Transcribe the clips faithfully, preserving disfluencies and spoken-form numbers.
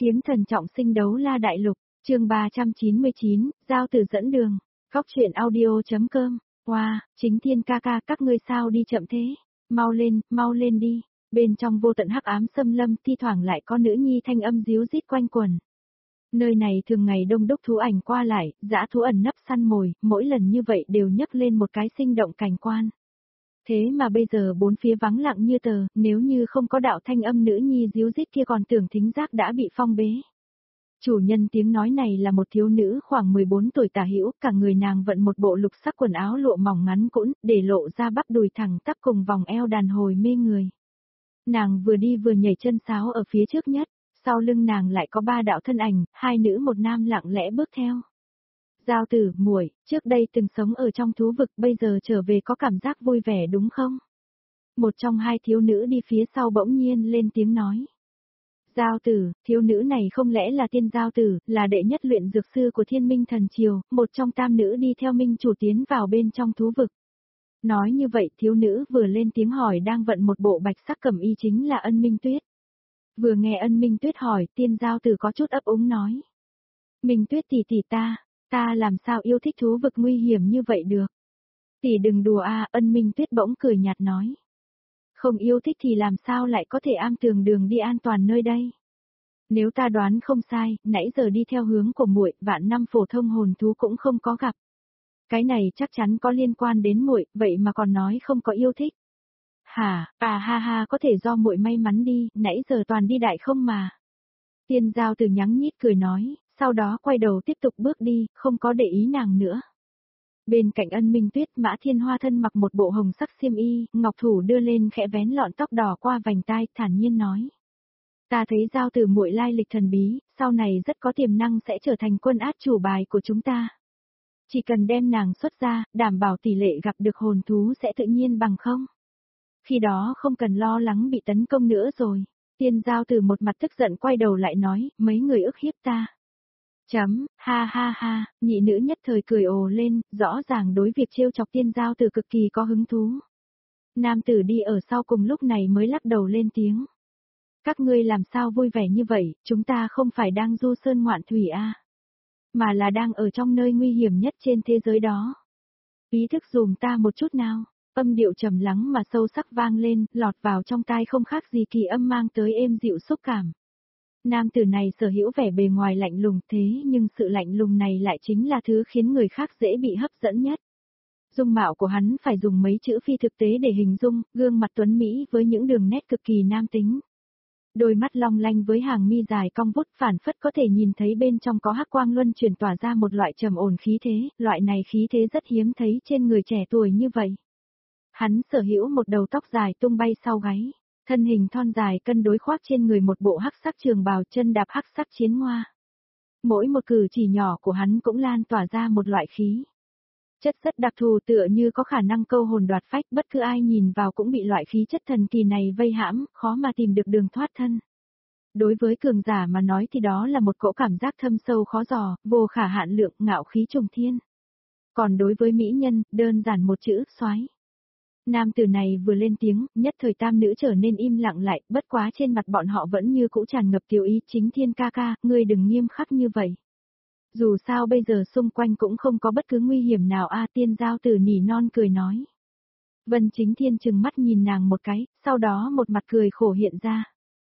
Kiếm thần trọng sinh đấu la đại lục, chương ba trăm chín mươi chín, giao tử dẫn đường, góc truyện audio.com, wow, chính thiên ca ca các ngươi sao đi chậm thế, mau lên, mau lên đi, bên trong vô tận hắc ám xâm lâm thi thoảng lại có nữ nhi thanh âm díu rít quanh quần. Nơi này thường ngày đông đúc thú ảnh qua lại, dã thú ẩn nấp săn mồi, mỗi lần như vậy đều nhấc lên một cái sinh động cảnh quan. Thế mà bây giờ bốn phía vắng lặng như tờ, nếu như không có đạo thanh âm nữ nhi díu rít kia còn tưởng thính giác đã bị phong bế. Chủ nhân tiếng nói này là một thiếu nữ khoảng mười bốn tuổi tả hữu, cả người nàng vận một bộ lục sắc quần áo lụa mỏng ngắn cũn, để lộ ra bắp đùi thẳng tắp cùng vòng eo đàn hồi mê người. Nàng vừa đi vừa nhảy chân sáo ở phía trước nhất, sau lưng nàng lại có ba đạo thân ảnh, hai nữ một nam lặng lẽ bước theo. Giao tử, muội, trước đây từng sống ở trong thú vực, bây giờ trở về có cảm giác vui vẻ đúng không? Một trong hai thiếu nữ đi phía sau bỗng nhiên lên tiếng nói. Giao tử, thiếu nữ này không lẽ là tiên giao tử, là đệ nhất luyện dược sư của Thiên Minh Thần Triều, một trong tam nữ đi theo Minh chủ tiến vào bên trong thú vực. Nói như vậy thiếu nữ vừa lên tiếng hỏi đang vận một bộ bạch sắc cẩm y chính là Ân Minh Tuyết. Vừa nghe Ân Minh Tuyết hỏi, tiên giao tử có chút ấp úng nói. Minh Tuyết tỷ tỷ ta, ta làm sao yêu thích thú vực nguy hiểm như vậy được? Tỷ đừng đùa a, Ân Minh Tuyết bỗng cười nhạt nói. Không yêu thích thì làm sao lại có thể am tường đường đi an toàn nơi đây? Nếu ta đoán không sai, nãy giờ đi theo hướng của muội, vạn năm phổ thông hồn thú cũng không có gặp. Cái này chắc chắn có liên quan đến muội, vậy mà còn nói không có yêu thích. Hả, à ha ha, có thể do muội may mắn đi, nãy giờ toàn đi đại không mà. Tiên giao tử nhắng nhít cười nói, sau đó quay đầu tiếp tục bước đi, không có để ý nàng nữa. Bên cạnh Ân Minh Tuyết, Mã Thiên Hoa thân mặc một bộ hồng sắc xiêm y, ngọc thủ đưa lên khẽ vén lọn tóc đỏ qua vành tai, thản nhiên nói. Ta thấy giao tử muội lai lịch thần bí, sau này rất có tiềm năng sẽ trở thành quân át chủ bài của chúng ta. Chỉ cần đem nàng xuất ra, đảm bảo tỷ lệ gặp được hồn thú sẽ tự nhiên bằng không. Khi đó không cần lo lắng bị tấn công nữa rồi. Tiên giao tử một mặt tức giận quay đầu lại nói, mấy người ức hiếp ta. Chấm, ha ha ha, nhị nữ nhất thời cười ồ lên, rõ ràng đối việc trêu chọc tiên giao tử cực kỳ có hứng thú. Nam tử đi ở sau cùng lúc này mới lắc đầu lên tiếng. Các ngươi làm sao vui vẻ như vậy, chúng ta không phải đang du sơn ngoạn thủy à, mà là đang ở trong nơi nguy hiểm nhất trên thế giới đó. Ý thức dùm ta một chút nào, âm điệu trầm lắng mà sâu sắc vang lên, lọt vào trong tai không khác gì kỳ âm mang tới êm dịu xúc cảm. Nam tử này sở hữu vẻ bề ngoài lạnh lùng thế nhưng sự lạnh lùng này lại chính là thứ khiến người khác dễ bị hấp dẫn nhất. Dung mạo của hắn phải dùng mấy chữ phi thực tế để hình dung, gương mặt tuấn Mỹ với những đường nét cực kỳ nam tính. Đôi mắt long lanh với hàng mi dài cong vút phản phất có thể nhìn thấy bên trong có hắc quang luân chuyển tỏa ra một loại trầm ổn khí thế, loại này khí thế rất hiếm thấy trên người trẻ tuổi như vậy. Hắn sở hữu một đầu tóc dài tung bay sau gáy. Thân hình thon dài cân đối khoác trên người một bộ hắc sắc trường bào, chân đạp hắc sắc chiến hoa. Mỗi một cử chỉ nhỏ của hắn cũng lan tỏa ra một loại khí chất rất đặc thù, tựa như có khả năng câu hồn đoạt phách, bất cứ ai nhìn vào cũng bị loại khí chất thần kỳ này vây hãm, khó mà tìm được đường thoát thân. Đối với cường giả mà nói thì đó là một cỗ cảm giác thâm sâu khó dò, vô khả hạn lượng, ngạo khí trùng thiên. Còn đối với mỹ nhân, đơn giản một chữ, soái. Nam tử này vừa lên tiếng, nhất thời tam nữ trở nên im lặng lại, bất quá trên mặt bọn họ vẫn như cũ tràn ngập tiểu ý. Chính thiên ca ca, ngươi đừng nghiêm khắc như vậy. Dù sao bây giờ xung quanh cũng không có bất cứ nguy hiểm nào a. Tiên giao tử nỉ non cười nói. Vân Chính Thiên trừng mắt nhìn nàng một cái, sau đó một mặt cười khổ hiện ra.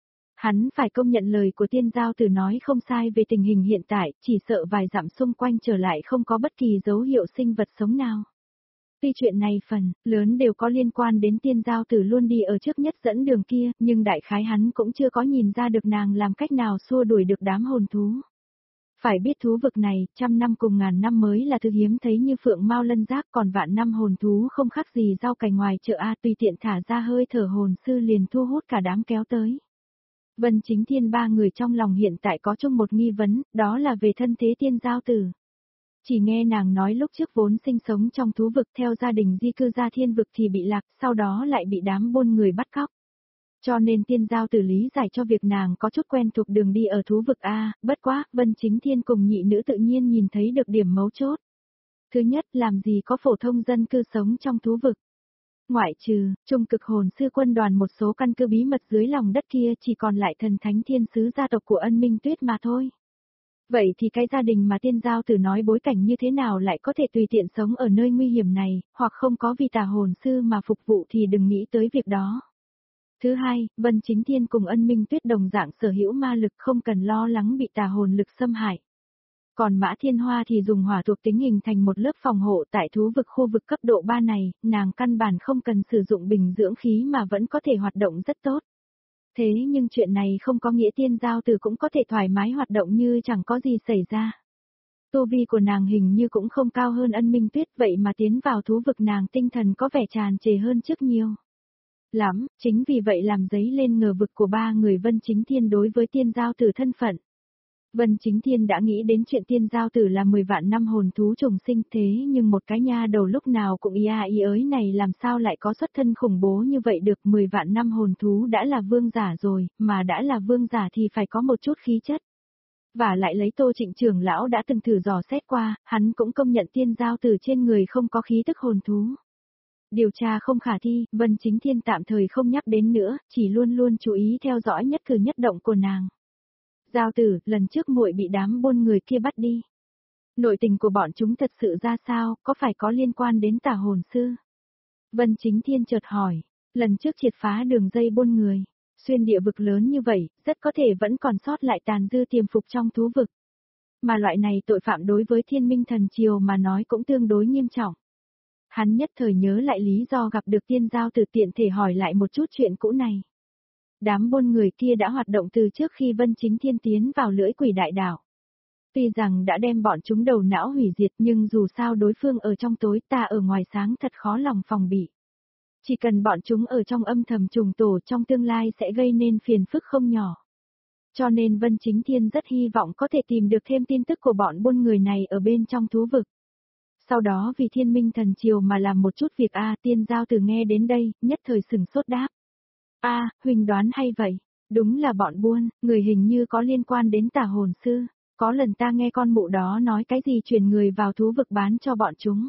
Hắn phải công nhận lời của tiên giao tử nói không sai về tình hình hiện tại, chỉ sợ vài dặm xung quanh trở lại không có bất kỳ dấu hiệu sinh vật sống nào. Tuy chuyện này phần lớn đều có liên quan đến tiên giao tử luôn đi ở trước nhất dẫn đường kia, nhưng đại khái hắn cũng chưa có nhìn ra được nàng làm cách nào xua đuổi được đám hồn thú. Phải biết thú vực này, trăm năm cùng ngàn năm mới là thứ hiếm thấy như phượng mao lân giác, còn vạn năm hồn thú không khác gì rau cải ngoài chợ a, tùy tiện thả ra hơi thở hồn sư liền thu hút cả đám kéo tới. Vân Chính Thiên ba người trong lòng hiện tại có chung một nghi vấn, đó là về thân thế tiên giao tử. Chỉ nghe nàng nói lúc trước vốn sinh sống trong thú vực theo gia đình di cư ra thiên vực thì bị lạc, sau đó lại bị đám buôn người bắt cóc. Cho nên tiên giao tử lý giải cho việc nàng có chút quen thuộc đường đi ở thú vực A, bất quá, Vân Chính Thiên cùng nhị nữ tự nhiên nhìn thấy được điểm mấu chốt. Thứ nhất, làm gì có phổ thông dân cư sống trong thú vực. Ngoại trừ, trung cực hồn sư quân đoàn một số căn cứ bí mật dưới lòng đất kia chỉ còn lại thần thánh thiên sứ gia tộc của Ân Minh Tuyết mà thôi. Vậy thì cái gia đình mà tiên giao tử nói bối cảnh như thế nào lại có thể tùy tiện sống ở nơi nguy hiểm này, hoặc không có vì tà hồn sư mà phục vụ thì đừng nghĩ tới việc đó. Thứ hai, Vân Chính Thiên cùng Ân Minh Tuyết đồng dạng sở hữu ma lực không cần lo lắng bị tà hồn lực xâm hại. Còn Mã Thiên Hoa thì dùng hỏa thuộc tính hình thành một lớp phòng hộ tại thú vực khu vực cấp độ ba này, nàng căn bản không cần sử dụng bình dưỡng khí mà vẫn có thể hoạt động rất tốt. Thế nhưng chuyện này không có nghĩa tiên giao tử cũng có thể thoải mái hoạt động như chẳng có gì xảy ra. Tu vi của nàng hình như cũng không cao hơn Ân Minh Tuyết vậy mà tiến vào thú vực nàng tinh thần có vẻ tràn trề hơn trước nhiều. Lắm, chính vì vậy làm dấy lên ngờ vực của ba người Vân Chính Thiên đối với tiên giao tử thân phận. Vân Chính Thiên đã nghĩ đến chuyện tiên giao tử là mười vạn năm hồn thú trùng sinh thế nhưng một cái nha đầu lúc nào cũng ý a ý ới này làm sao lại có xuất thân khủng bố như vậy được mười vạn năm hồn thú đã là vương giả rồi, mà đã là vương giả thì phải có một chút khí chất. Và lại lấy Tô Trịnh trưởng lão đã từng thử dò xét qua, hắn cũng công nhận tiên giao tử trên người không có khí tức hồn thú. Điều tra không khả thi, Vân Chính Thiên tạm thời không nhắc đến nữa, chỉ luôn luôn chú ý theo dõi nhất cử nhất động của nàng. Giao tử, lần trước muội bị đám buôn người kia bắt đi. Nội tình của bọn chúng thật sự ra sao, có phải có liên quan đến tà hồn sư? Vân Chính Thiên chợt hỏi, lần trước triệt phá đường dây buôn người, xuyên địa vực lớn như vậy, rất có thể vẫn còn sót lại tàn dư tiềm phục trong thú vực. Mà loại này tội phạm đối với Thiên Minh Thần Triều mà nói cũng tương đối nghiêm trọng. Hắn nhất thời nhớ lại lý do gặp được tiên giao tử tiện thể hỏi lại một chút chuyện cũ này. Đám buôn người kia đã hoạt động từ trước khi Vân Chính Thiên tiến vào lưỡi quỷ đại đảo. Tuy rằng đã đem bọn chúng đầu não hủy diệt nhưng dù sao đối phương ở trong tối ta ở ngoài sáng thật khó lòng phòng bị. Chỉ cần bọn chúng ở trong âm thầm trùng tổ trong tương lai sẽ gây nên phiền phức không nhỏ. Cho nên Vân Chính Thiên rất hy vọng có thể tìm được thêm tin tức của bọn buôn người này ở bên trong thú vực. Sau đó vì Thiên Minh Thần Triều mà làm một chút việc a tiên giao tử nghe đến đây, nhất thời sừng sốt đáp. A, huynh đoán hay vậy, đúng là bọn buôn, người hình như có liên quan đến tà hồn sư, có lần ta nghe con mụ đó nói cái gì chuyển người vào thú vực bán cho bọn chúng.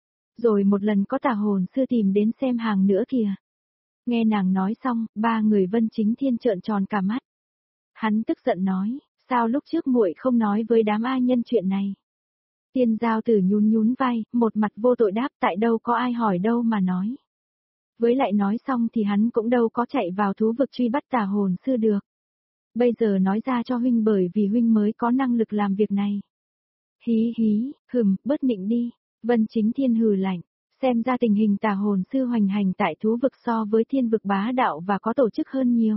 Rồi một lần có tà hồn sư tìm đến xem hàng nữa kìa. Nghe nàng nói xong, ba người Vân Chính Thiên trợn tròn cả mắt. Hắn tức giận nói, sao lúc trước muội không nói với đám ai nhân chuyện này. Tiên giao tử nhún nhún vai, một mặt vô tội đáp tại đâu có ai hỏi đâu mà nói. Với lại nói xong thì hắn cũng đâu có chạy vào thú vực truy bắt tà hồn sư được. Bây giờ nói ra cho huynh bởi vì huynh mới có năng lực làm việc này. Hí hí, hừm, bớt nịnh đi, Vân Chính Thiên hừ lạnh, xem ra tình hình tà hồn sư hoành hành tại thú vực so với thiên vực bá đạo và có tổ chức hơn nhiều.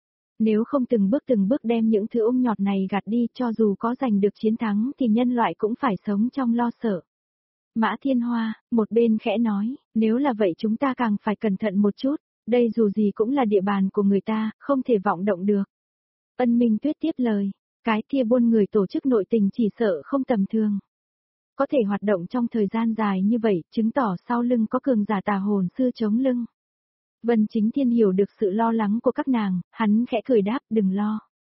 Nếu không từng bước từng bước đem những thứ ung nhọt này gạt đi cho dù có giành được chiến thắng thì nhân loại cũng phải sống trong lo sợ. Mã Thiên Hoa, một bên khẽ nói, nếu là vậy chúng ta càng phải cẩn thận một chút, đây dù gì cũng là địa bàn của người ta, không thể vọng động được. Ân Minh Tuyết tiếp lời, cái kia buôn người tổ chức nội tình chỉ sợ không tầm thường. Có thể hoạt động trong thời gian dài như vậy, chứng tỏ sau lưng có cường giả tà hồn sư chống lưng. Vân Chính Thiên hiểu được sự lo lắng của các nàng, hắn khẽ cười đáp đừng lo.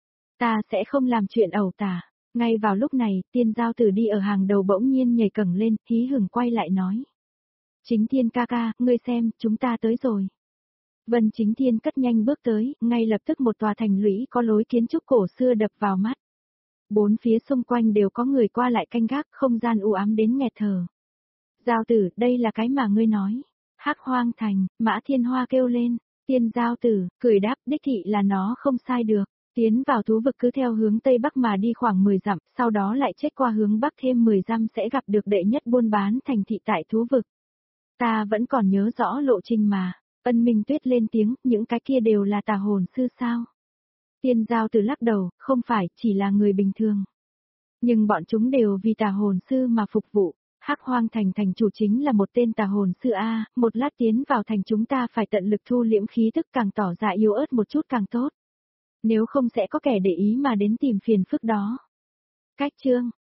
Ta sẽ không làm chuyện ẩu tả. Ngay vào lúc này, tiên giao tử đi ở hàng đầu bỗng nhiên nhảy cẳng lên, hí hửng quay lại nói. Chính Thiên ca ca, ngươi xem, chúng ta tới rồi. Vân Chính Thiên cất nhanh bước tới, ngay lập tức một tòa thành lũy có lối kiến trúc cổ xưa đập vào mắt. Bốn phía xung quanh đều có người qua lại canh gác, không gian u ám đến nghẹt thở. Giao tử, đây là cái mà ngươi nói. Hắc Hoang Thành, Mã Thiên Hoa kêu lên, tiên giao tử, cười đáp đích thị là nó không sai được. Tiến vào thú vực cứ theo hướng Tây Bắc mà đi khoảng mười dặm, sau đó lại chết qua hướng Bắc thêm mười dặm sẽ gặp được đệ nhất buôn bán thành thị tại thú vực. Ta vẫn còn nhớ rõ lộ trình mà, Ân Minh Tuyết lên tiếng, những cái kia đều là tà hồn sư sao? Tiên giao tử lắc đầu, không phải, chỉ là người bình thường. Nhưng bọn chúng đều vì tà hồn sư mà phục vụ. Hắc Hoang Thành thành chủ chính là một tên tà hồn sư A, một lát tiến vào thành chúng ta phải tận lực thu liễm khí tức càng tỏ ra yếu ớt một chút càng tốt. Nếu không sẽ có kẻ để ý mà đến tìm phiền phức đó. Cách chương